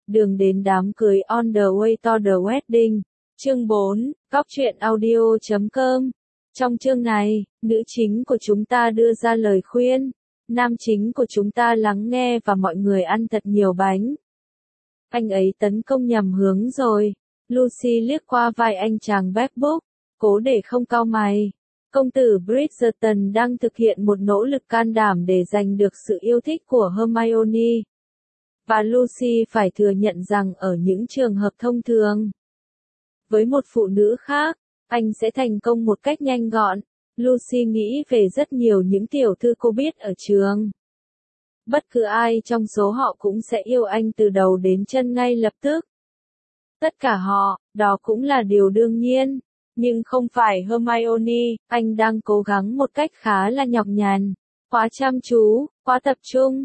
Đường đến đám cưới on the way to the wedding. Chương 4, Cóc truyện audio.com. Trong chương này, nữ chính của chúng ta đưa ra lời khuyên. Nam chính của chúng ta lắng nghe và mọi người ăn thật nhiều bánh. Anh ấy tấn công nhầm hướng rồi. Lucy liếc qua vai anh chàng MacBook, cố để không cau mày. Công tử Bridgerton đang thực hiện một nỗ lực can đảm để giành được sự yêu thích của Hermione. Và Lucy phải thừa nhận rằng ở những trường hợp thông thường, với một phụ nữ khác, anh sẽ thành công một cách nhanh gọn. Lucy nghĩ về rất nhiều những tiểu thư cô biết ở trường. Bất cứ ai trong số họ cũng sẽ yêu anh từ đầu đến chân ngay lập tức. Tất cả họ, đó cũng là điều đương nhiên. Nhưng không phải Hermione, anh đang cố gắng một cách khá là nhọc nhằn. Quá chăm chú, quá tập trung,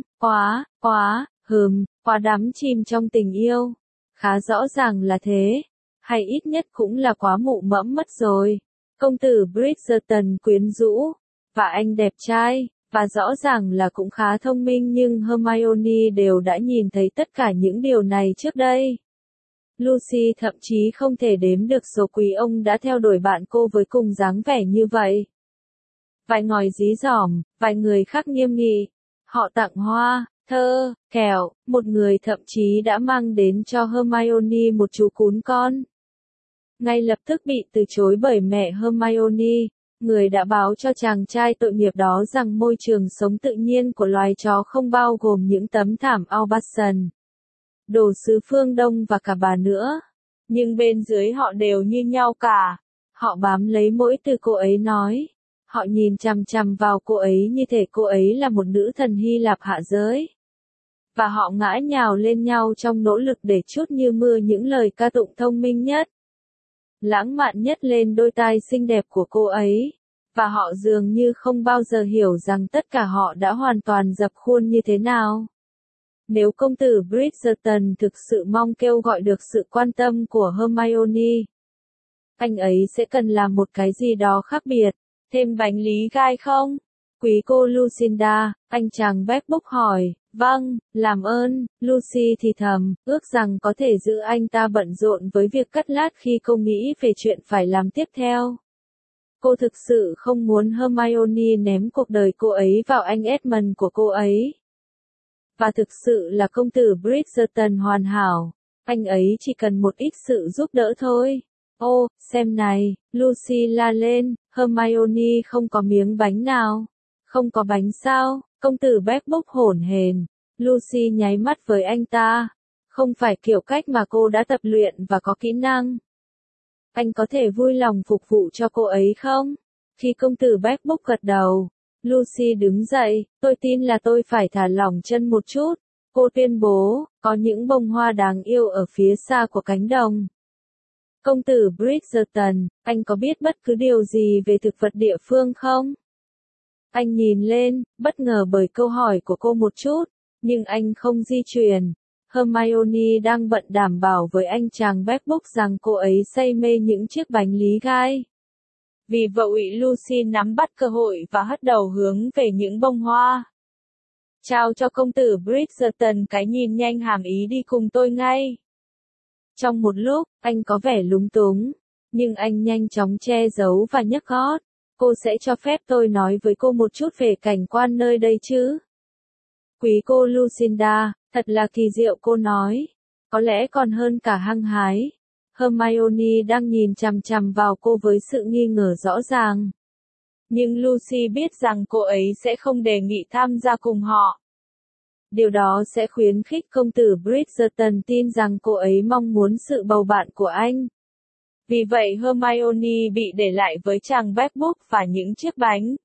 quá đắm chìm trong tình yêu. Khá rõ ràng là thế. Hay ít nhất cũng là quá mụ mẫm mất rồi. Công tử Bridgerton quyến rũ, và anh đẹp trai, và rõ ràng là cũng khá thông minh, nhưng Hermione đều đã nhìn thấy tất cả những điều này trước đây. Lucy thậm chí không thể đếm được số quý ông đã theo đuổi bạn cô với cùng dáng vẻ như vậy. Vài ngòi dí dỏm, vài người khác nghiêm nghị. Họ tặng hoa, thơ, kẹo, một người thậm chí đã mang đến cho Hermione một chú cún con. Ngay lập tức bị từ chối bởi mẹ Hermione, người đã báo cho chàng trai tội nghiệp đó rằng môi trường sống tự nhiên của loài chó không bao gồm những tấm thảm Aubusson, đồ sứ phương Đông và cả bà nữa. Nhưng bên dưới họ đều như nhau cả. Họ bám lấy mỗi từ cô ấy nói. Họ nhìn chằm chằm vào cô ấy như thể cô ấy là một nữ thần Hy Lạp hạ giới. Và họ ngã nhào lên nhau trong nỗ lực để trút như mưa những lời ca tụng thông minh nhất, lãng mạn nhất lên đôi tai xinh đẹp của cô ấy. Và họ dường như không bao giờ hiểu rằng tất cả họ đã hoàn toàn dập khuôn như thế nào. Nếu công tử Bridgerton thực sự mong kêu gọi được sự quan tâm của Hermione, anh ấy sẽ cần làm một cái gì đó khác biệt. Thêm bánh lý gai không? Quý cô Lucinda, anh chàng MacBook hỏi. Vâng, làm ơn, Lucy thì thầm, ước rằng có thể giữ anh ta bận rộn với việc cắt lát khi cô nghĩ về chuyện phải làm tiếp theo. Cô thực sự không muốn Hermione ném cuộc đời cô ấy vào anh Edmund của cô ấy. Và thực sự là công tử Bridgerton hoàn hảo. Anh ấy chỉ cần một ít sự giúp đỡ thôi. Ô, xem này, Lucy la lên, Hermione không có miếng bánh nào. Không có bánh sao? Công tử MacBook hổn hển. Lucy nháy mắt với anh ta. Không phải kiểu cách mà cô đã tập luyện và có kỹ năng. Anh có thể vui lòng phục vụ cho cô ấy không? Khi công tử MacBook gật đầu, Lucy đứng dậy, tôi tin là tôi phải thả lỏng chân một chút. Cô tuyên bố, có những bông hoa đáng yêu ở phía xa của cánh đồng. Công tử Bridgerton, anh có biết bất cứ điều gì về thực vật địa phương không? Anh nhìn lên, bất ngờ bởi câu hỏi của cô một chút, nhưng anh không di chuyển. Hermione đang bận đảm bảo với anh chàng MacBook rằng cô ấy say mê những chiếc bánh lý gai. Vì vậy Lucy nắm bắt cơ hội và hất đầu hướng về những bông hoa. Trao cho công tử Bridgerton cái nhìn nhanh hàm ý đi cùng tôi ngay. Trong một lúc, anh có vẻ lúng túng, nhưng anh nhanh chóng che giấu và nhấc gót. Cô sẽ cho phép tôi nói với cô một chút về cảnh quan nơi đây chứ? Quý cô Lucinda, thật là kỳ diệu, cô nói. Có lẽ còn hơn cả hăng hái. Hermione đang nhìn chằm chằm vào cô với sự nghi ngờ rõ ràng. Nhưng Lucy biết rằng cô ấy sẽ không đề nghị tham gia cùng họ. Điều đó sẽ khuyến khích công tử Bridgerton tin rằng cô ấy mong muốn sự bầu bạn của anh. Vì vậy Hermione bị để lại với chàng MacBook và những chiếc bánh.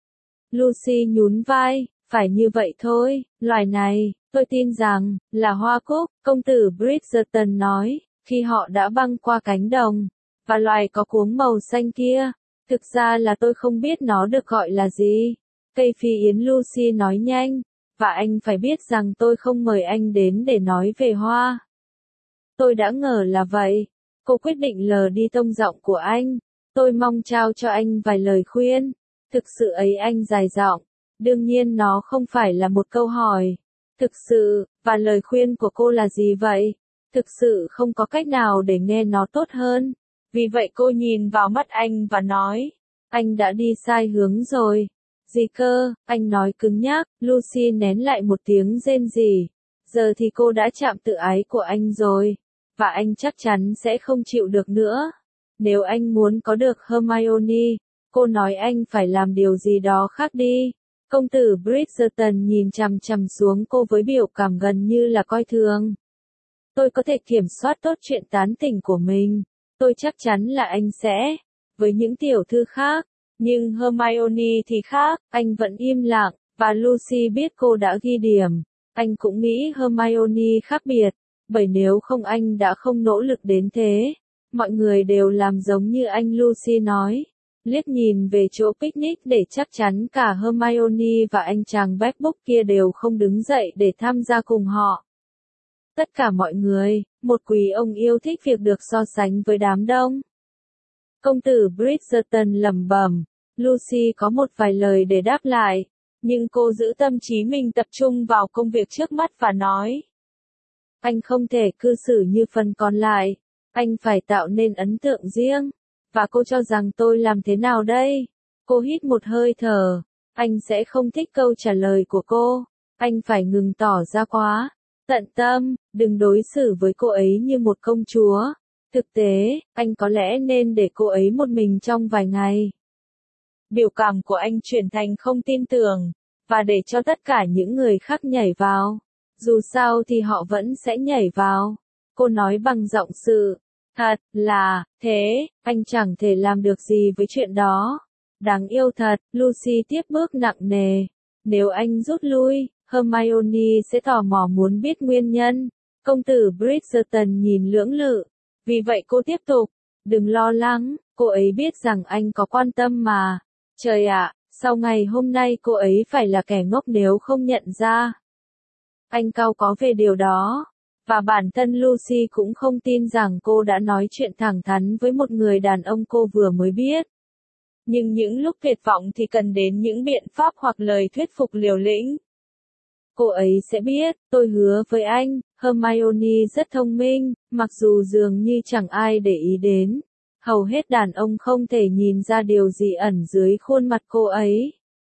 Lucy nhún vai, phải như vậy thôi, loài này, tôi tin rằng, là hoa cúc, công tử Bridgerton nói, khi họ đã băng qua cánh đồng, và loài có cuống màu xanh kia, thực ra là tôi không biết nó được gọi là gì. Cây phi yến, Lucy nói nhanh, và anh phải biết rằng tôi không mời anh đến để nói về hoa. Tôi đã ngờ là vậy. Cô quyết định lờ đi tông giọng của anh. Tôi mong trao cho anh vài lời khuyên. Thực sự ấy, anh dài giọng. Đương nhiên nó không phải là một câu hỏi. Thực sự, và lời khuyên của cô là gì vậy? Thực sự không có cách nào để nghe nó tốt hơn. Vì vậy cô nhìn vào mắt anh và nói, anh đã đi sai hướng rồi. Gì cơ, anh nói cứng nhắc, Lucy nén lại một tiếng rên rỉ. Giờ thì cô đã chạm tự ái của anh rồi. Và anh chắc chắn sẽ không chịu được nữa. Nếu anh muốn có được Hermione, cô nói anh phải làm điều gì đó khác đi. Công tử Bridgerton nhìn chằm chằm xuống cô với biểu cảm gần như là coi thường. Tôi có thể kiểm soát tốt chuyện tán tỉnh của mình. Tôi chắc chắn là anh sẽ. Với những tiểu thư khác. Nhưng Hermione thì khác, anh vẫn im lặng, và Lucy biết cô đã ghi điểm. Anh cũng nghĩ Hermione khác biệt, bởi nếu không anh đã không nỗ lực đến thế. Mọi người đều làm giống như anh Lucy nói. Liếc nhìn về chỗ picnic để chắc chắn cả Hermione và anh chàng Blackbook kia đều không đứng dậy để tham gia cùng họ. Tất cả mọi người, một quý ông yêu thích việc được so sánh với đám đông. Công tử Bridgerton lẩm bẩm, Lucy có một vài lời để đáp lại, nhưng cô giữ tâm trí mình tập trung vào công việc trước mắt và nói. Anh không thể cư xử như phần còn lại, anh phải tạo nên ấn tượng riêng, và cô cho rằng tôi làm thế nào đây? Cô hít một hơi thở, anh sẽ không thích câu trả lời của cô, anh phải ngừng tỏ ra quá tận tâm, đừng đối xử với cô ấy như một công chúa. Thực tế, anh có lẽ nên để cô ấy một mình trong vài ngày. Biểu cảm của anh chuyển thành không tin tưởng, và để cho tất cả những người khác nhảy vào. Dù sao thì họ vẫn sẽ nhảy vào. Cô nói bằng giọng sự. Thật là, thế, anh chẳng thể làm được gì với chuyện đó. Đáng yêu thật, Lucy tiếp bước nặng nề. Nếu anh rút lui, Hermione sẽ tò mò muốn biết nguyên nhân. Công tử Bridgerton nhìn lưỡng lự. Vì vậy cô tiếp tục, đừng lo lắng, cô ấy biết rằng anh có quan tâm mà. Trời ạ, sau ngày hôm nay cô ấy phải là kẻ ngốc nếu không nhận ra. Anh cau có về điều đó. Và bản thân Lucy cũng không tin rằng cô đã nói chuyện thẳng thắn với một người đàn ông cô vừa mới biết. Nhưng những lúc tuyệt vọng thì cần đến những biện pháp hoặc lời thuyết phục liều lĩnh. Cô ấy sẽ biết, tôi hứa với anh, Hermione rất thông minh, mặc dù dường như chẳng ai để ý đến. Hầu hết đàn ông không thể nhìn ra điều gì ẩn dưới khuôn mặt cô ấy.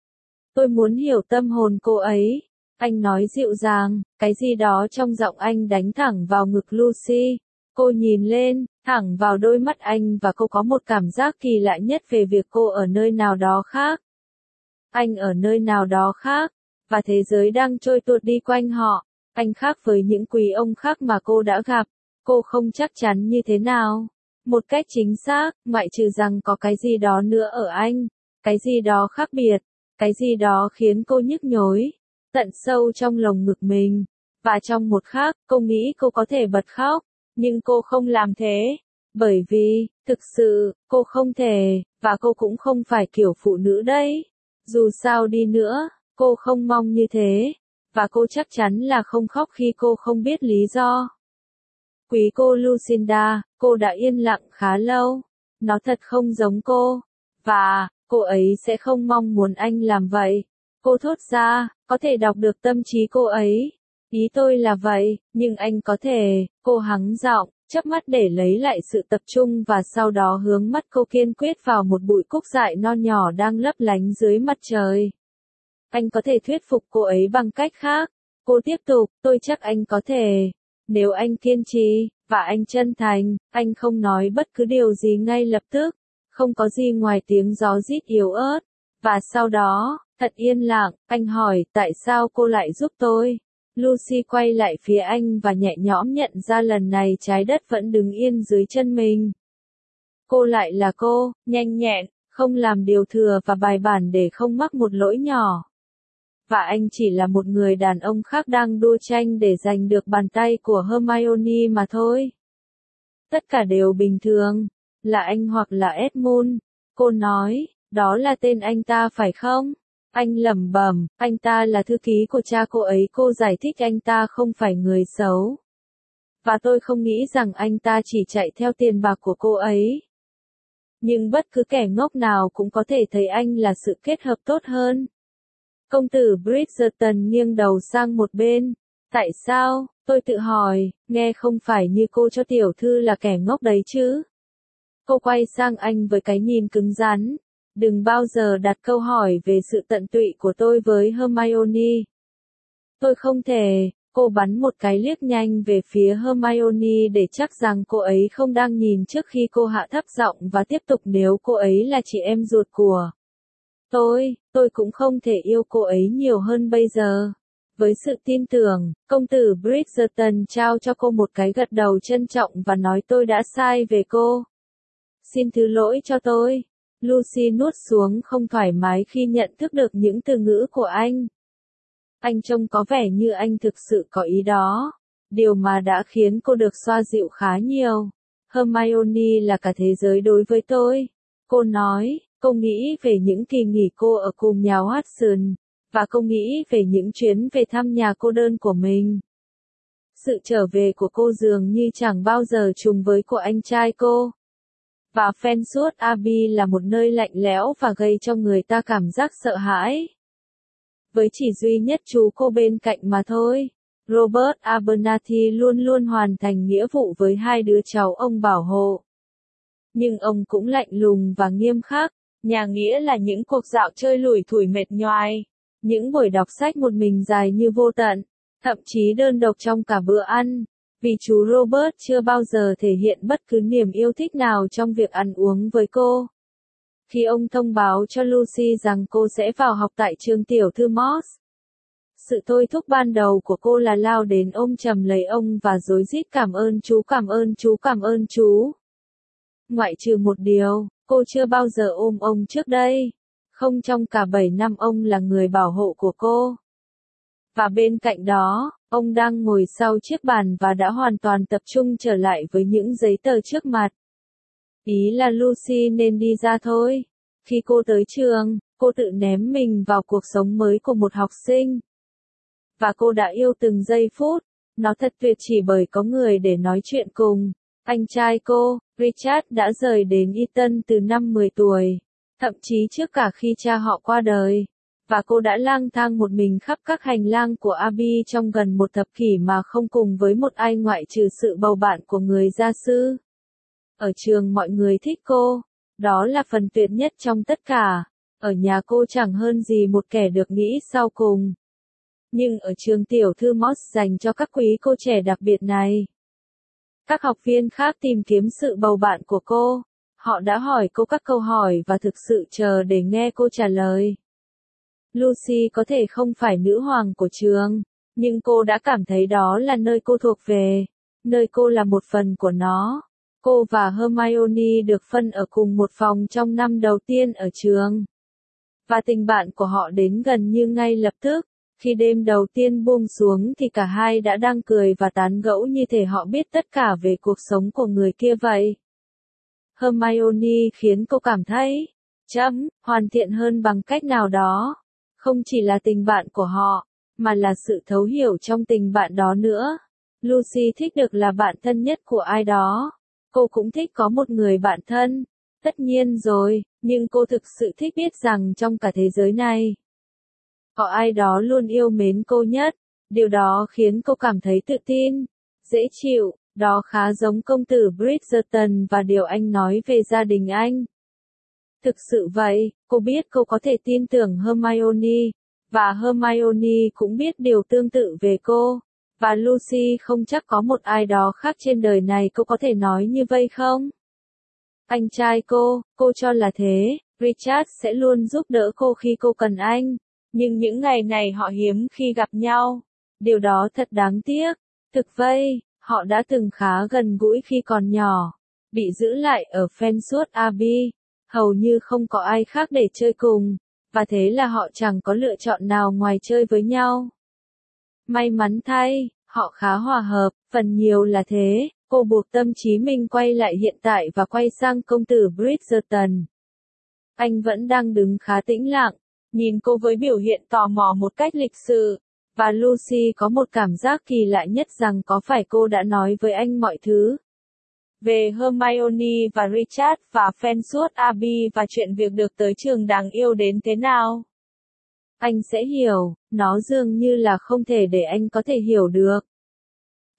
Tôi muốn hiểu tâm hồn cô ấy. Anh nói dịu dàng, cái gì đó trong giọng anh đánh thẳng vào ngực Lucy. Cô nhìn lên, thẳng vào đôi mắt anh và cô có một cảm giác kỳ lạ nhất về việc cô ở nơi nào đó khác. Anh ở nơi nào đó khác, và thế giới đang trôi tuột đi quanh họ. Anh khác với những quý ông khác mà cô đã gặp. Cô không chắc chắn như thế nào. Một cách chính xác, ngoại trừ rằng có cái gì đó nữa ở anh. Cái gì đó khác biệt. Cái gì đó khiến cô nhức nhối. Tận sâu trong lồng ngực mình. Và trong một khắc, cô nghĩ cô có thể bật khóc. Nhưng cô không làm thế. Bởi vì, thực sự, cô không thể, và cô cũng không phải kiểu phụ nữ đấy. Dù sao đi nữa, cô không mong như thế. Và cô chắc chắn là không khóc khi cô không biết lý do. Quý cô Lucinda, cô đã yên lặng khá lâu. Nó thật không giống cô. Và, cô ấy sẽ không mong muốn anh làm vậy. Cô thốt ra, có thể đọc được tâm trí cô ấy. Ý tôi là vậy, nhưng anh có thể, cô hắng giọng, chớp mắt để lấy lại sự tập trung và sau đó hướng mắt cô kiên quyết vào một bụi cúc dại non nhỏ đang lấp lánh dưới mặt trời. Anh có thể thuyết phục cô ấy bằng cách khác. Cô tiếp tục, tôi chắc anh có thể. Nếu anh kiên trì, và anh chân thành, anh không nói bất cứ điều gì ngay lập tức. Không có gì ngoài tiếng gió rít yếu ớt. Và sau đó, thật yên lặng, anh hỏi, tại sao cô lại giúp tôi? Lucy quay lại phía anh và nhẹ nhõm nhận ra lần này trái đất vẫn đứng yên dưới chân mình. Cô lại là cô, nhanh nhẹn, không làm điều thừa và bài bản để không mắc một lỗi nhỏ. Và anh chỉ là một người đàn ông khác đang đua tranh để giành được bàn tay của Hermione mà thôi. Tất cả đều bình thường. Là anh hoặc là Edmund. Cô nói, đó là tên anh ta phải không? Anh lẩm bẩm, anh ta là thư ký của cha cô ấy. Cô giải thích anh ta không phải người xấu. Và tôi không nghĩ rằng anh ta chỉ chạy theo tiền bạc của cô ấy. Nhưng bất cứ kẻ ngốc nào cũng có thể thấy anh là sự kết hợp tốt hơn. Công tử Bridgerton nghiêng đầu sang một bên. Tại sao? Tôi tự hỏi, nghe không phải như cô cho tiểu thư là kẻ ngốc đấy chứ. Cô quay sang anh với cái nhìn cứng rắn. Đừng bao giờ đặt câu hỏi về sự tận tụy của tôi với Hermione. Tôi không thể. Cô bắn một cái liếc nhanh về phía Hermione để chắc rằng cô ấy không đang nhìn trước khi cô hạ thấp giọng và tiếp tục nếu cô ấy là chị em ruột của tôi cũng không thể yêu cô ấy nhiều hơn bây giờ. Với sự tin tưởng, công tử Bridgerton trao cho cô một cái gật đầu trân trọng và nói tôi đã sai về cô. Xin thứ lỗi cho tôi. Lucy nuốt xuống không thoải mái khi nhận thức được những từ ngữ của anh. Anh trông có vẻ như anh thực sự có ý đó. Điều mà đã khiến cô được xoa dịu khá nhiều. Hermione là cả thế giới đối với tôi. Cô nói, cô nghĩ về những kỳ nghỉ cô ở cùng nhà Watson. Và cô nghĩ về những chuyến về thăm nhà cô đơn của mình. Sự trở về của cô dường như chẳng bao giờ trùng với của anh trai cô. Và Fenwood Abbey là một nơi lạnh lẽo và gây cho người ta cảm giác sợ hãi. Với chỉ duy nhất chú cô bên cạnh mà thôi. Robert Abernathy luôn luôn hoàn thành nghĩa vụ với hai đứa cháu ông bảo hộ. Nhưng ông cũng lạnh lùng và nghiêm khắc. Nhà nghĩa là những cuộc dạo chơi lủi thủi mệt nhoài. Những buổi đọc sách một mình dài như vô tận. Thậm chí đơn độc trong cả bữa ăn. Vì chú Robert chưa bao giờ thể hiện bất cứ niềm yêu thích nào trong việc ăn uống với cô. Khi ông thông báo cho Lucy rằng cô sẽ vào học tại trường tiểu thư Moss. Sự thôi thúc ban đầu của cô là lao đến ôm chầm lấy ông và rối rít cảm ơn chú, cảm ơn chú, cảm ơn chú. Ngoại trừ một điều, cô chưa bao giờ ôm ông trước đây. Không trong cả 7 năm ông là người bảo hộ của cô. Và bên cạnh đó, ông đang ngồi sau chiếc bàn và đã hoàn toàn tập trung trở lại với những giấy tờ trước mặt. Ý là Lucy nên đi ra thôi. Khi cô tới trường, cô tự ném mình vào cuộc sống mới của một học sinh. Và cô đã yêu từng giây phút. Nó thật tuyệt chỉ bởi có người để nói chuyện cùng. Anh trai cô, Richard đã rời đến Eton từ năm 10 tuổi. Thậm chí trước cả khi cha họ qua đời. Và cô đã lang thang một mình khắp các hành lang của Abbey trong gần một thập kỷ mà không cùng với một ai ngoại trừ sự bầu bạn của người gia sư. Ở trường mọi người thích cô. Đó là phần tuyệt nhất trong tất cả. Ở nhà cô chẳng hơn gì một kẻ được nghĩ sau cùng. Nhưng ở trường tiểu thư Moss dành cho các quý cô trẻ đặc biệt này. Các học viên khác tìm kiếm sự bầu bạn của cô. Họ đã hỏi cô các câu hỏi và thực sự chờ để nghe cô trả lời. Lucy có thể không phải nữ hoàng của trường, nhưng cô đã cảm thấy đó là nơi cô thuộc về, nơi cô là một phần của nó. Cô và Hermione được phân ở cùng một phòng trong năm đầu tiên ở trường. Và tình bạn của họ đến gần như ngay lập tức. Khi đêm đầu tiên buông xuống thì cả hai đã đang cười và tán gẫu như thể họ biết tất cả về cuộc sống của người kia vậy. Hermione khiến cô cảm thấy, hoàn thiện hơn bằng cách nào đó. Không chỉ là tình bạn của họ, mà là sự thấu hiểu trong tình bạn đó nữa. Lucy thích được là bạn thân nhất của ai đó. Cô cũng thích có một người bạn thân. Tất nhiên rồi, nhưng cô thực sự thích biết rằng trong cả thế giới này, có ai đó luôn yêu mến cô nhất. Điều đó khiến cô cảm thấy tự tin, dễ chịu. Đó khá giống công tử Bridgerton và điều anh nói về gia đình anh. Thực sự vậy, cô biết cô có thể tin tưởng Hermione, và Hermione cũng biết điều tương tự về cô. Và Lucy không chắc có một ai đó khác trên đời này cô có thể nói như vậy không? Anh trai cô cho là thế, Richard sẽ luôn giúp đỡ cô khi cô cần anh. Nhưng những ngày này họ hiếm khi gặp nhau. Điều đó thật đáng tiếc. Thực vậy, họ đã từng khá gần gũi khi còn nhỏ. Bị giữ lại ở Fenwood Abbey. Hầu như không có ai khác để chơi cùng. Và thế là họ chẳng có lựa chọn nào ngoài chơi với nhau. May mắn thay, họ khá hòa hợp, phần nhiều là thế. Cô buộc tâm trí mình quay lại hiện tại và quay sang công tử Bridgerton. Anh vẫn đang đứng khá tĩnh lặng, nhìn cô với biểu hiện tò mò một cách lịch sự. Và Lucy có một cảm giác kỳ lạ nhất rằng có phải cô đã nói với anh mọi thứ. Về Hermione và Richard và Fenwood Abbey và chuyện việc được tới trường đáng yêu đến thế nào. Anh sẽ hiểu, nó dường như là không thể để anh có thể hiểu được.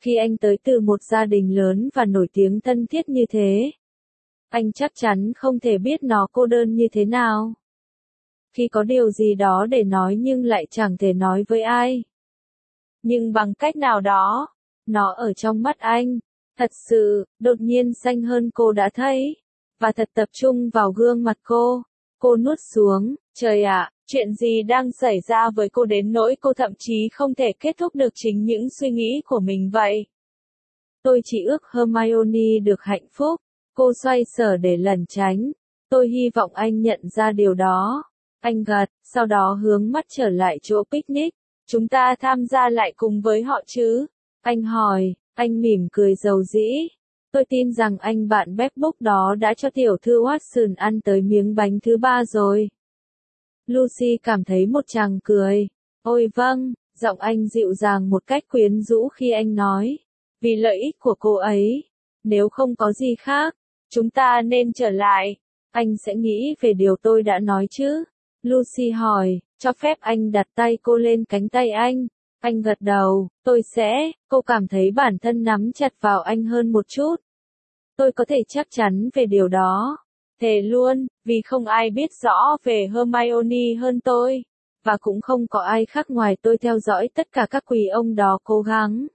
Khi anh tới từ một gia đình lớn và nổi tiếng thân thiết như thế, anh chắc chắn không thể biết nó cô đơn như thế nào. Khi có điều gì đó để nói nhưng lại chẳng thể nói với ai. Nhưng bằng cách nào đó, nó ở trong mắt anh, thật sự, đột nhiên xanh hơn cô đã thấy. Và thật tập trung vào gương mặt cô. Cô nuốt xuống, trời ạ, chuyện gì đang xảy ra với cô đến nỗi cô thậm chí không thể kết thúc được chính những suy nghĩ của mình vậy. Tôi chỉ ước Hermione được hạnh phúc. Cô xoay sở để lẩn tránh. Tôi hy vọng anh nhận ra điều đó. Anh gật, sau đó hướng mắt trở lại chỗ picnic. Chúng ta tham gia lại cùng với họ chứ? Anh hỏi, anh mỉm cười dầu dĩ. Tôi tin rằng anh bạn MacBook đó đã cho tiểu thư Watson ăn tới miếng bánh thứ 3 rồi. Lucy cảm thấy một tràng cười. Ôi vâng, giọng anh dịu dàng một cách quyến rũ khi anh nói. Vì lợi ích của cô ấy. Nếu không có gì khác, chúng ta nên trở lại. Anh sẽ nghĩ về điều tôi đã nói chứ? Lucy hỏi, cho phép anh đặt tay cô lên cánh tay anh. Anh gật đầu, tôi sẽ, cô cảm thấy bản thân nắm chặt vào anh hơn một chút. Tôi có thể chắc chắn về điều đó. Thề luôn, vì không ai biết rõ về Hermione hơn tôi. Và cũng không có ai khác ngoài tôi theo dõi tất cả các quý ông đó cố gắng.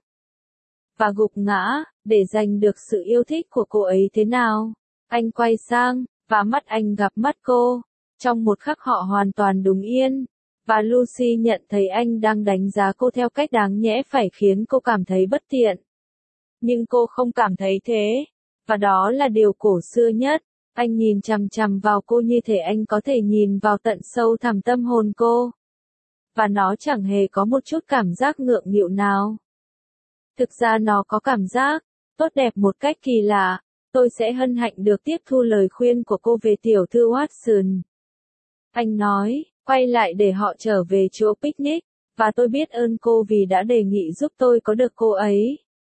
Và gục ngã, để giành được sự yêu thích của cô ấy thế nào. Anh quay sang, và mắt anh gặp mắt cô. Trong một khắc họ hoàn toàn đứng yên. Và Lucy nhận thấy anh đang đánh giá cô theo cách đáng nhẽ phải khiến cô cảm thấy bất tiện. Nhưng cô không cảm thấy thế. Và đó là điều cổ xưa nhất. Anh nhìn chằm chằm vào cô như thể anh có thể nhìn vào tận sâu thẳm tâm hồn cô. Và nó chẳng hề có một chút cảm giác ngượng nghịu nào. Thực ra nó có cảm giác tốt đẹp một cách kỳ lạ. Tôi sẽ hân hạnh được tiếp thu lời khuyên của cô về tiểu thư Watson. Anh nói, quay lại để họ trở về chỗ picnic, và tôi biết ơn cô vì đã đề nghị giúp tôi có được cô ấy.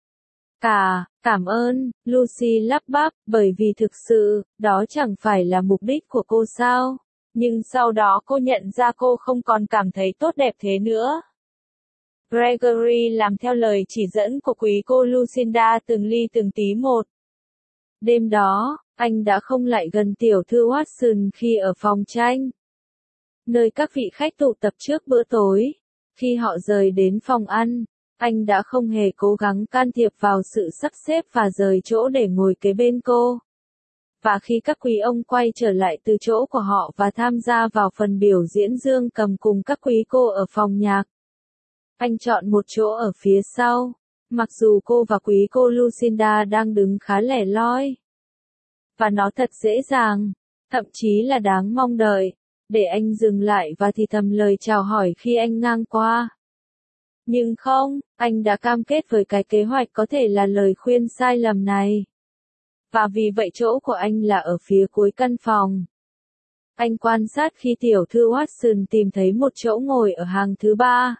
Cảm ơn, Lucy lắp bắp, bởi vì thực sự, đó chẳng phải là mục đích của cô sao? Nhưng sau đó cô nhận ra cô không còn cảm thấy tốt đẹp thế nữa. Gregory làm theo lời chỉ dẫn của quý cô Lucinda từng ly từng tí một. Đêm đó, anh đã không lại gần tiểu thư Watson khi ở phòng tranh, nơi các vị khách tụ tập trước bữa tối. Khi họ rời đến phòng ăn, anh đã không hề cố gắng can thiệp vào sự sắp xếp và rời chỗ để ngồi kế bên cô. Và khi các quý ông quay trở lại từ chỗ của họ và tham gia vào phần biểu diễn dương cầm cùng các quý cô ở phòng nhạc, anh chọn một chỗ ở phía sau, mặc dù cô và quý cô Lucinda đang đứng khá lẻ loi. Và nó thật dễ dàng, thậm chí là đáng mong đợi, để anh dừng lại và thì thầm lời chào hỏi khi anh ngang qua. Nhưng không, anh đã cam kết với cái kế hoạch có thể là lời khuyên sai lầm này. Và vì vậy chỗ của anh là ở phía cuối căn phòng. Anh quan sát khi tiểu thư Watson tìm thấy một chỗ ngồi ở hàng thứ 3.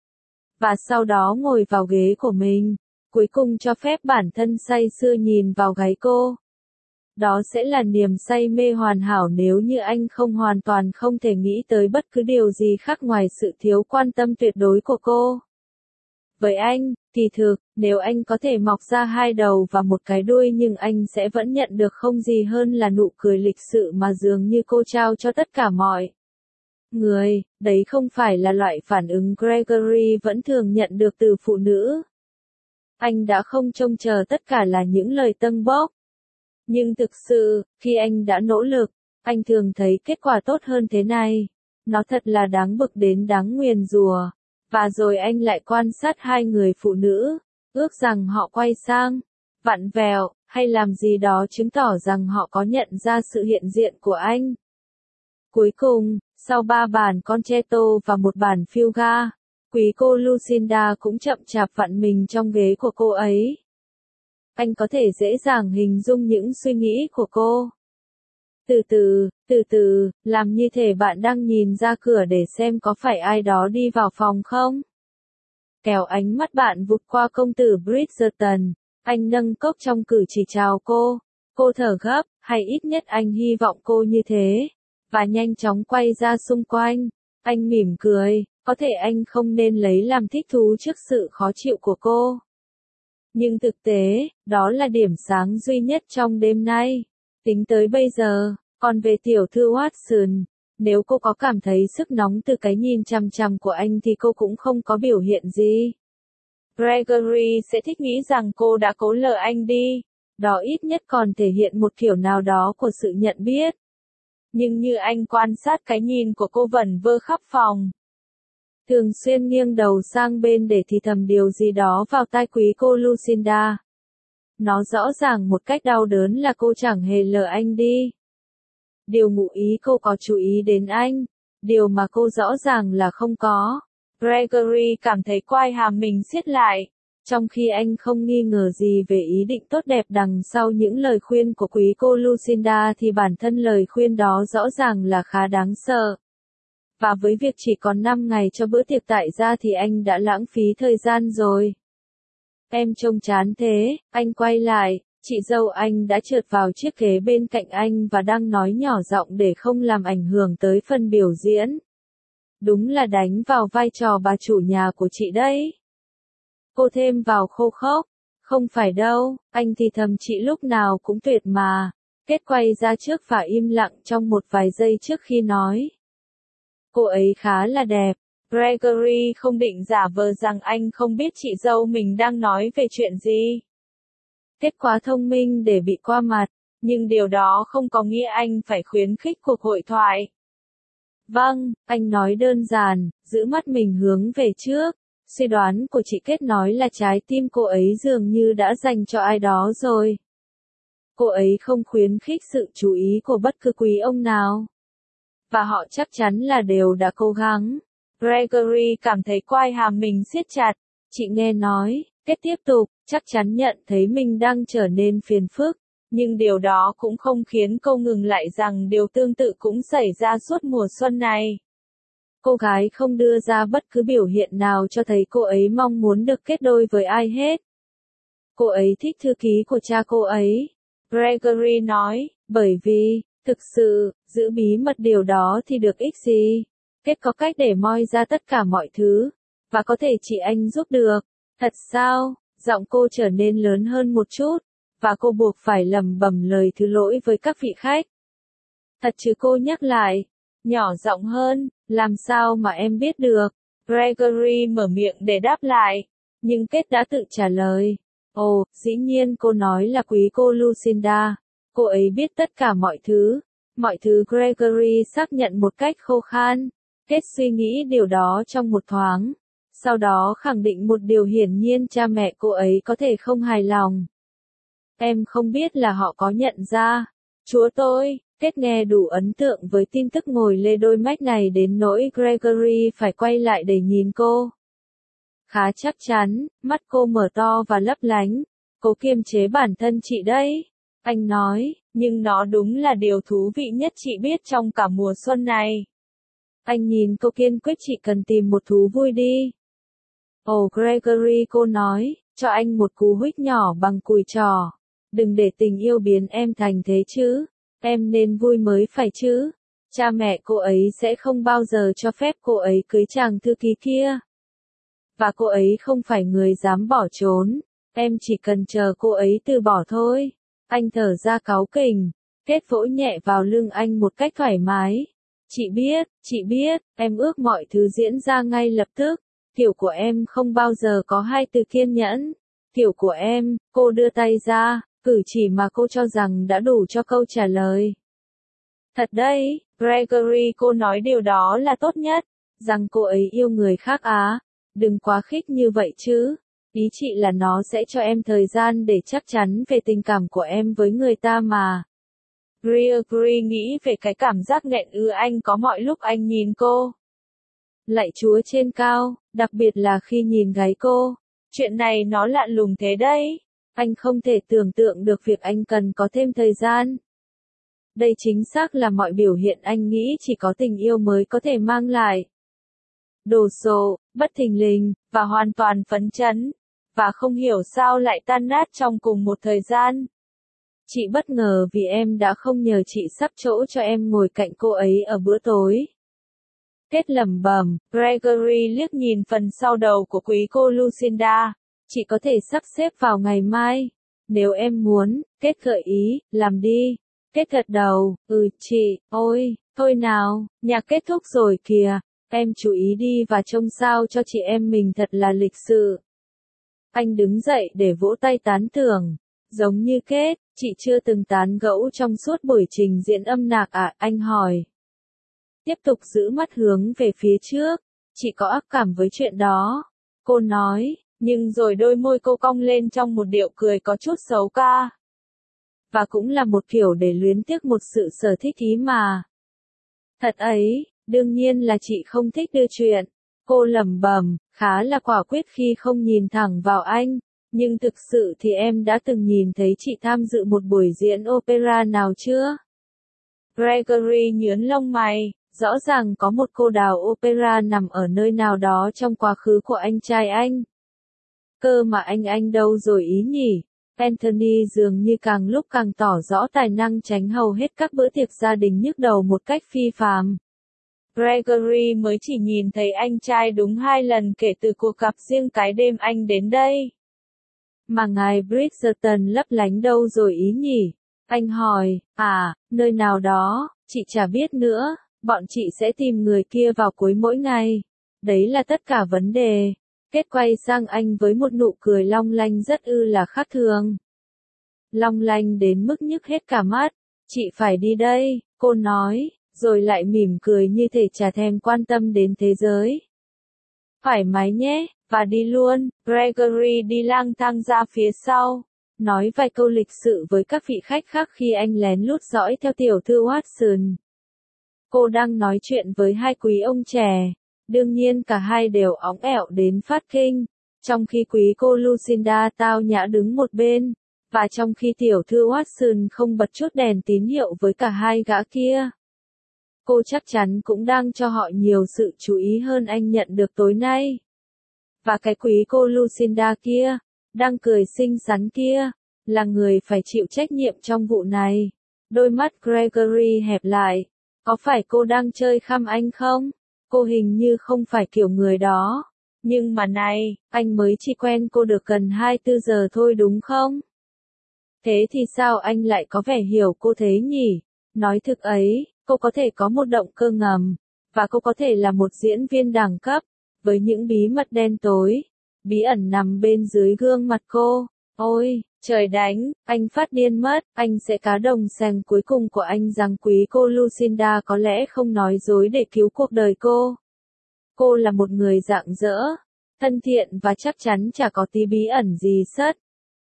Và sau đó ngồi vào ghế của mình, cuối cùng cho phép bản thân say sưa nhìn vào gáy cô. Đó sẽ là niềm say mê hoàn hảo nếu như anh không hoàn toàn không thể nghĩ tới bất cứ điều gì khác ngoài sự thiếu quan tâm tuyệt đối của cô. Với anh, kỳ thực, nếu anh có thể mọc ra 2 đầu và một cái đuôi nhưng anh sẽ vẫn nhận được không gì hơn là nụ cười lịch sự mà dường như cô trao cho tất cả mọi người. Đấy không phải là loại phản ứng Gregory vẫn thường nhận được từ phụ nữ. Anh đã không trông chờ tất cả là những lời tâng bốc. Nhưng thực sự, khi anh đã nỗ lực, anh thường thấy kết quả tốt hơn thế này. Nó thật là đáng bực đến đáng nguyền rủa. Và rồi anh lại quan sát 2 người phụ nữ, ước rằng họ quay sang, vặn vẹo, hay làm gì đó chứng tỏ rằng họ có nhận ra sự hiện diện của anh. Cuối cùng, sau 3 bản concerto và một bản fuga, quý cô Lucinda cũng chậm chạp vặn mình trong ghế của cô ấy. Anh có thể dễ dàng hình dung những suy nghĩ của cô. Từ từ, làm như thể bạn đang nhìn ra cửa để xem có phải ai đó đi vào phòng không? Kéo ánh mắt bạn vụt qua công tử Bridgerton, anh nâng cốc trong cử chỉ chào cô. Cô thở gấp, hay ít nhất anh hy vọng cô như thế. Và nhanh chóng quay ra xung quanh. Anh mỉm cười, có thể anh không nên lấy làm thích thú trước sự khó chịu của cô. Nhưng thực tế, đó là điểm sáng duy nhất trong đêm nay. Tính tới bây giờ, còn về tiểu thư Watson, nếu cô có cảm thấy sức nóng từ cái nhìn chằm chằm của anh thì cô cũng không có biểu hiện gì. Gregory sẽ thích nghĩ rằng cô đã cố lừa anh đi. Đó ít nhất còn thể hiện một kiểu nào đó của sự nhận biết. Nhưng như anh quan sát cái nhìn của cô vẩn vơ khắp phòng. Thường xuyên nghiêng đầu sang bên để thì thầm điều gì đó vào tai quý cô Lucinda. Nó rõ ràng một cách đau đớn là cô chẳng hề lừa anh đi. Điều ngụ ý cô có chú ý đến anh. Điều mà cô rõ ràng là không có. Gregory cảm thấy quai hàm mình siết lại. Trong khi anh không nghi ngờ gì về ý định tốt đẹp đằng sau những lời khuyên của quý cô Lucinda thì bản thân lời khuyên đó rõ ràng là khá đáng sợ. Và với việc chỉ còn 5 ngày cho bữa tiệc tại gia thì anh đã lãng phí thời gian rồi. Em trông chán thế, anh quay lại, chị dâu anh đã trượt vào chiếc ghế bên cạnh anh và đang nói nhỏ giọng để không làm ảnh hưởng tới phần biểu diễn. Đúng là đánh vào vai trò bà chủ nhà của chị đấy. Cô thêm vào khô khốc. Không phải đâu, anh thì thầm chị lúc nào cũng tuyệt mà. Kết quay ra trước và im lặng trong một vài giây trước khi nói. Cô ấy khá là đẹp. Gregory không định giả vờ rằng anh không biết chị dâu mình đang nói về chuyện gì. Kết quá thông minh để bị qua mặt, nhưng điều đó không có nghĩa anh phải khuyến khích cuộc hội thoại. Vâng, anh nói đơn giản, giữ mắt mình hướng về trước. Suy đoán của chị Kết nói là trái tim cô ấy dường như đã dành cho ai đó rồi. Cô ấy không khuyến khích sự chú ý của bất cứ quý ông nào. Và họ chắc chắn là đều đã cố gắng. Gregory cảm thấy quai hàm mình siết chặt. Chị nghe nói, Kết tiếp tục, chắc chắn nhận thấy mình đang trở nên phiền phức. Nhưng điều đó cũng không khiến cô ngừng lại rằng điều tương tự cũng xảy ra suốt mùa xuân này. Cô gái không đưa ra bất cứ biểu hiện nào cho thấy cô ấy mong muốn được kết đôi với ai hết. Cô ấy thích thư ký của cha cô ấy. Gregory nói, bởi vì, thực sự, giữ bí mật điều đó thì được ích gì. Kết có cách để moi ra tất cả mọi thứ. Và có thể chị anh giúp được. Thật sao? Giọng cô trở nên lớn hơn một chút. Và cô buộc phải lẩm bẩm lời thứ lỗi với các vị khách. Thật chứ, cô nhắc lại. Nhỏ giọng hơn, làm sao mà em biết được? Gregory mở miệng để đáp lại. Nhưng Kết đã tự trả lời. Ồ, dĩ nhiên cô nói là quý cô Lucinda. Cô ấy biết tất cả mọi thứ. Mọi thứ, Gregory xác nhận một cách khô khan. Kết suy nghĩ điều đó trong một thoáng. Sau đó khẳng định một điều hiển nhiên cha mẹ cô ấy có thể không hài lòng. Em không biết là họ có nhận ra. Chúa tôi, Kết nghe đủ ấn tượng với tin tức ngồi lê đôi mách này đến nỗi Gregory phải quay lại để nhìn cô. Khá chắc chắn, mắt cô mở to và lấp lánh. Cố kiềm chế bản thân chị đấy. Anh nói, nhưng nó đúng là điều thú vị nhất chị biết trong cả mùa xuân này. Anh nhìn cô kiên quyết, chị cần tìm một thú vui đi. Ồ Gregory, cô nói, cho anh một cú huých nhỏ bằng cùi trỏ. Đừng để tình yêu biến em thành thế chứ. Em nên vui mới phải chứ. Cha mẹ cô ấy sẽ không bao giờ cho phép cô ấy cưới chàng thư ký kia. Và cô ấy không phải người dám bỏ trốn. Em chỉ cần chờ cô ấy từ bỏ thôi. Anh thở ra cáu kỉnh. Kết vỗ nhẹ vào lưng anh một cách thoải mái. Chị biết, em ước mọi thứ diễn ra ngay lập tức. Kiểu của em không bao giờ có hai từ kiên nhẫn. Kiểu của em, cô đưa tay ra, cử chỉ mà cô cho rằng đã đủ cho câu trả lời. Thật đấy, Gregory, cô nói điều đó là tốt nhất. Rằng cô ấy yêu người khác á. Đừng quá khích như vậy chứ. Ý chị là nó sẽ cho em thời gian để chắc chắn về tình cảm của em với người ta mà. Gregory nghĩ về cái cảm giác nghẹn ứ anh có mọi lúc anh nhìn cô. Lạy Chúa trên cao, đặc biệt là khi nhìn gáy cô. Chuyện này nó lạ lùng thế đấy. Anh không thể tưởng tượng được việc anh cần có thêm thời gian. Đây chính xác là mọi biểu hiện anh nghĩ chỉ có tình yêu mới có thể mang lại. Đồ sộ, bất thình lình, và hoàn toàn phấn chấn. Và không hiểu sao lại tan nát trong cùng một thời gian. Chị bất ngờ vì em đã không nhờ chị sắp chỗ cho em ngồi cạnh cô ấy ở bữa tối. Kết lẩm bẩm, Gregory liếc nhìn phần sau đầu của quý cô Lucinda. chị có thể sắp xếp vào ngày mai. Nếu em muốn, Kết gợi ý, làm đi. Kết gật đầu, chị, ôi, thôi nào, nhạc kết thúc rồi kìa. Em chú ý đi và trông sao cho chị em mình thật là lịch sự. Anh đứng dậy để vỗ tay tán thưởng. Giống như Kết, chị chưa từng tán gẫu trong suốt buổi trình diễn âm nhạc à, anh hỏi. Tiếp tục giữ mắt hướng về phía trước, chị có ác cảm với chuyện đó. Cô nói, nhưng rồi đôi môi cô cong lên trong một điệu cười có chút xấu ca. Và cũng là một kiểu để luyến tiếc một sự sở thích ý mà. Thật ấy, đương nhiên là chị không thích đưa chuyện. Cô lẩm bẩm, khá là quả quyết khi không nhìn thẳng vào anh. Nhưng thực sự thì em đã từng nhìn thấy chị tham dự một buổi diễn opera nào chưa? Gregory nhướng lông mày, rõ ràng có một cô đào opera nằm ở nơi nào đó trong quá khứ của anh trai anh. Cơ mà anh đâu rồi ý nhỉ? Anthony dường như càng lúc càng tỏ rõ tài năng tránh hầu hết các bữa tiệc gia đình nhức đầu một cách phi phàm. Gregory mới chỉ nhìn thấy anh trai đúng 2 lần kể từ cuộc gặp riêng cái đêm anh đến đây. Mà ngài Bridgerton lấp lánh đâu rồi ý nhỉ? Anh hỏi, nơi nào đó, chị chả biết nữa, bọn chị sẽ tìm người kia vào cuối mỗi ngày. Đấy là tất cả vấn đề. Kết quay sang anh với một nụ cười long lanh rất là khác thường. Long lanh đến mức nhức hết cả mắt. Chị phải đi đây, cô nói, rồi lại mỉm cười như thể chả thèm quan tâm đến thế giới. Thoải mái nhé, và đi luôn. Gregory đi lang thang ra phía sau, nói vài câu lịch sự với các vị khách khác khi anh lén lút dõi theo tiểu thư Watson. Cô đang nói chuyện với 2 quý ông trẻ. Đương nhiên cả hai đều óng ẻo đến phát kinh, trong khi quý cô Lucinda tao nhã đứng một bên, và trong khi tiểu thư Watson không bật chút đèn tín hiệu với cả hai gã kia. Cô chắc chắn cũng đang cho họ nhiều sự chú ý hơn anh nhận được tối nay. Và cái quý cô Lucinda kia, đang cười xinh xắn kia, là người phải chịu trách nhiệm trong vụ này. Đôi mắt Gregory hẹp lại. Có phải cô đang chơi khăm anh không? Cô hình như không phải kiểu người đó. Nhưng mà này, anh mới chỉ quen cô được gần 24 giờ thôi đúng không? Thế thì sao anh lại có vẻ hiểu cô thế nhỉ? Nói thực ấy, cô có thể có một động cơ ngầm, và cô có thể là một diễn viên đẳng cấp, với những bí mật đen tối, bí ẩn nằm bên dưới gương mặt cô. Ôi, trời đánh, anh phát điên mất, anh sẽ cá đồng xem cuối cùng của anh rằng quý cô Lucinda có lẽ không nói dối để cứu cuộc đời cô. Cô là một người rạng rỡ, thân thiện và chắc chắn chả có tí bí ẩn gì sất.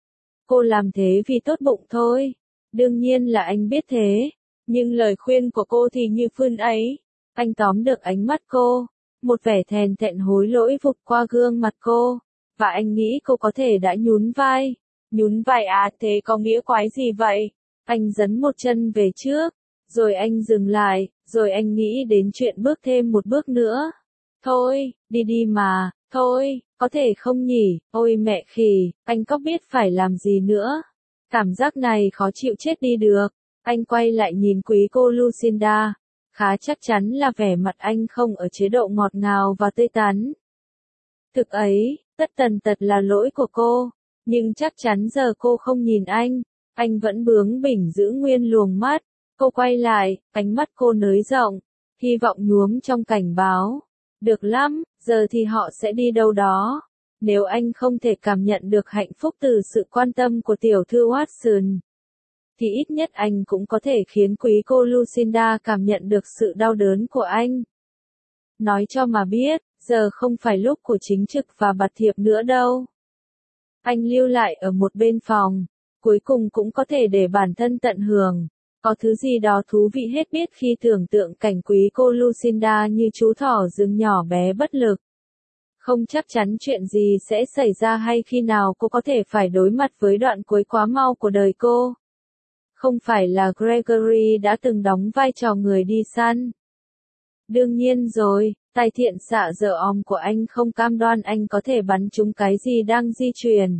Cô làm thế vì tốt bụng thôi. Đương nhiên là anh biết thế. Nhưng lời khuyên của cô thì như phơn ấy. Anh tóm được ánh mắt cô. Một vẻ thèn thẹn hối lỗi vụt qua gương mặt cô. Và anh nghĩ cô có thể đã nhún vai. Nhún vai à, thế có nghĩa quái gì vậy? Anh dấn một chân về trước. Rồi anh dừng lại. Rồi anh nghĩ đến chuyện bước thêm một bước nữa. Thôi, đi đi mà. Thôi, có thể không nhỉ? Ôi mẹ khỉ, anh có biết phải làm gì nữa? Cảm giác này khó chịu chết đi được. Anh quay lại nhìn quý cô Lucinda. Khá chắc chắn là vẻ mặt anh không ở chế độ ngọt ngào và tươi tắn. Thực ấy, tất tần tật là lỗi của cô. Nhưng chắc chắn giờ cô không nhìn anh. Anh vẫn bướng bỉnh giữ nguyên luồng mắt. Cô quay lại, ánh mắt cô nới rộng. Hy vọng nhuốm trong cảnh báo. Được lắm, giờ thì họ sẽ đi đâu đó. Nếu anh không thể cảm nhận được hạnh phúc từ sự quan tâm của tiểu thư Watson, thì ít nhất anh cũng có thể khiến quý cô Lucinda cảm nhận được sự đau đớn của anh. Nói cho mà biết, giờ không phải lúc của chính trực và bạt thiệp nữa đâu. Anh lưu lại ở một bên phòng, cuối cùng cũng có thể để bản thân tận hưởng. Có thứ gì đó thú vị hết biết khi tưởng tượng cảnh quý cô Lucinda như chú thỏ rừng nhỏ bé bất lực. Không chắc chắn chuyện gì sẽ xảy ra hay khi nào cô có thể phải đối mặt với đoạn cuối quá mau của đời cô. Không phải là Gregory đã từng đóng vai trò người đi săn. Đương nhiên rồi, tài thiện xạ giờ om của anh không cam đoan anh có thể bắn trúng cái gì đang di chuyển.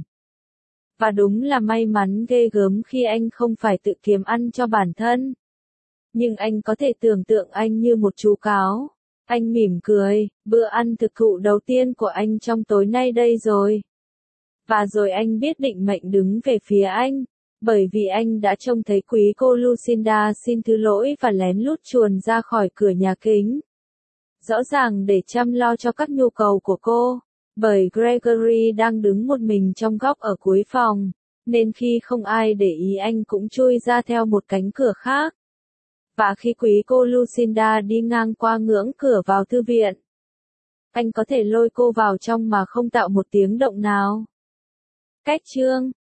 Và đúng là may mắn ghê gớm khi anh không phải tự kiếm ăn cho bản thân. Nhưng anh có thể tưởng tượng anh như một chú cáo. Anh mỉm cười, bữa ăn thực thụ đầu tiên của anh trong tối nay đây rồi. Và rồi anh biết định mệnh đứng về phía anh, bởi vì anh đã trông thấy quý cô Lucinda xin thứ lỗi và lén lút chuồn ra khỏi cửa nhà kính. Rõ ràng để chăm lo cho các nhu cầu của cô, bởi Gregory đang đứng một mình trong góc ở cuối phòng, nên khi không ai để ý anh cũng chui ra theo một cánh cửa khác. Và khi quý cô Lucinda đi ngang qua ngưỡng cửa vào thư viện, anh có thể lôi cô vào trong mà không tạo một tiếng động nào. Cách chương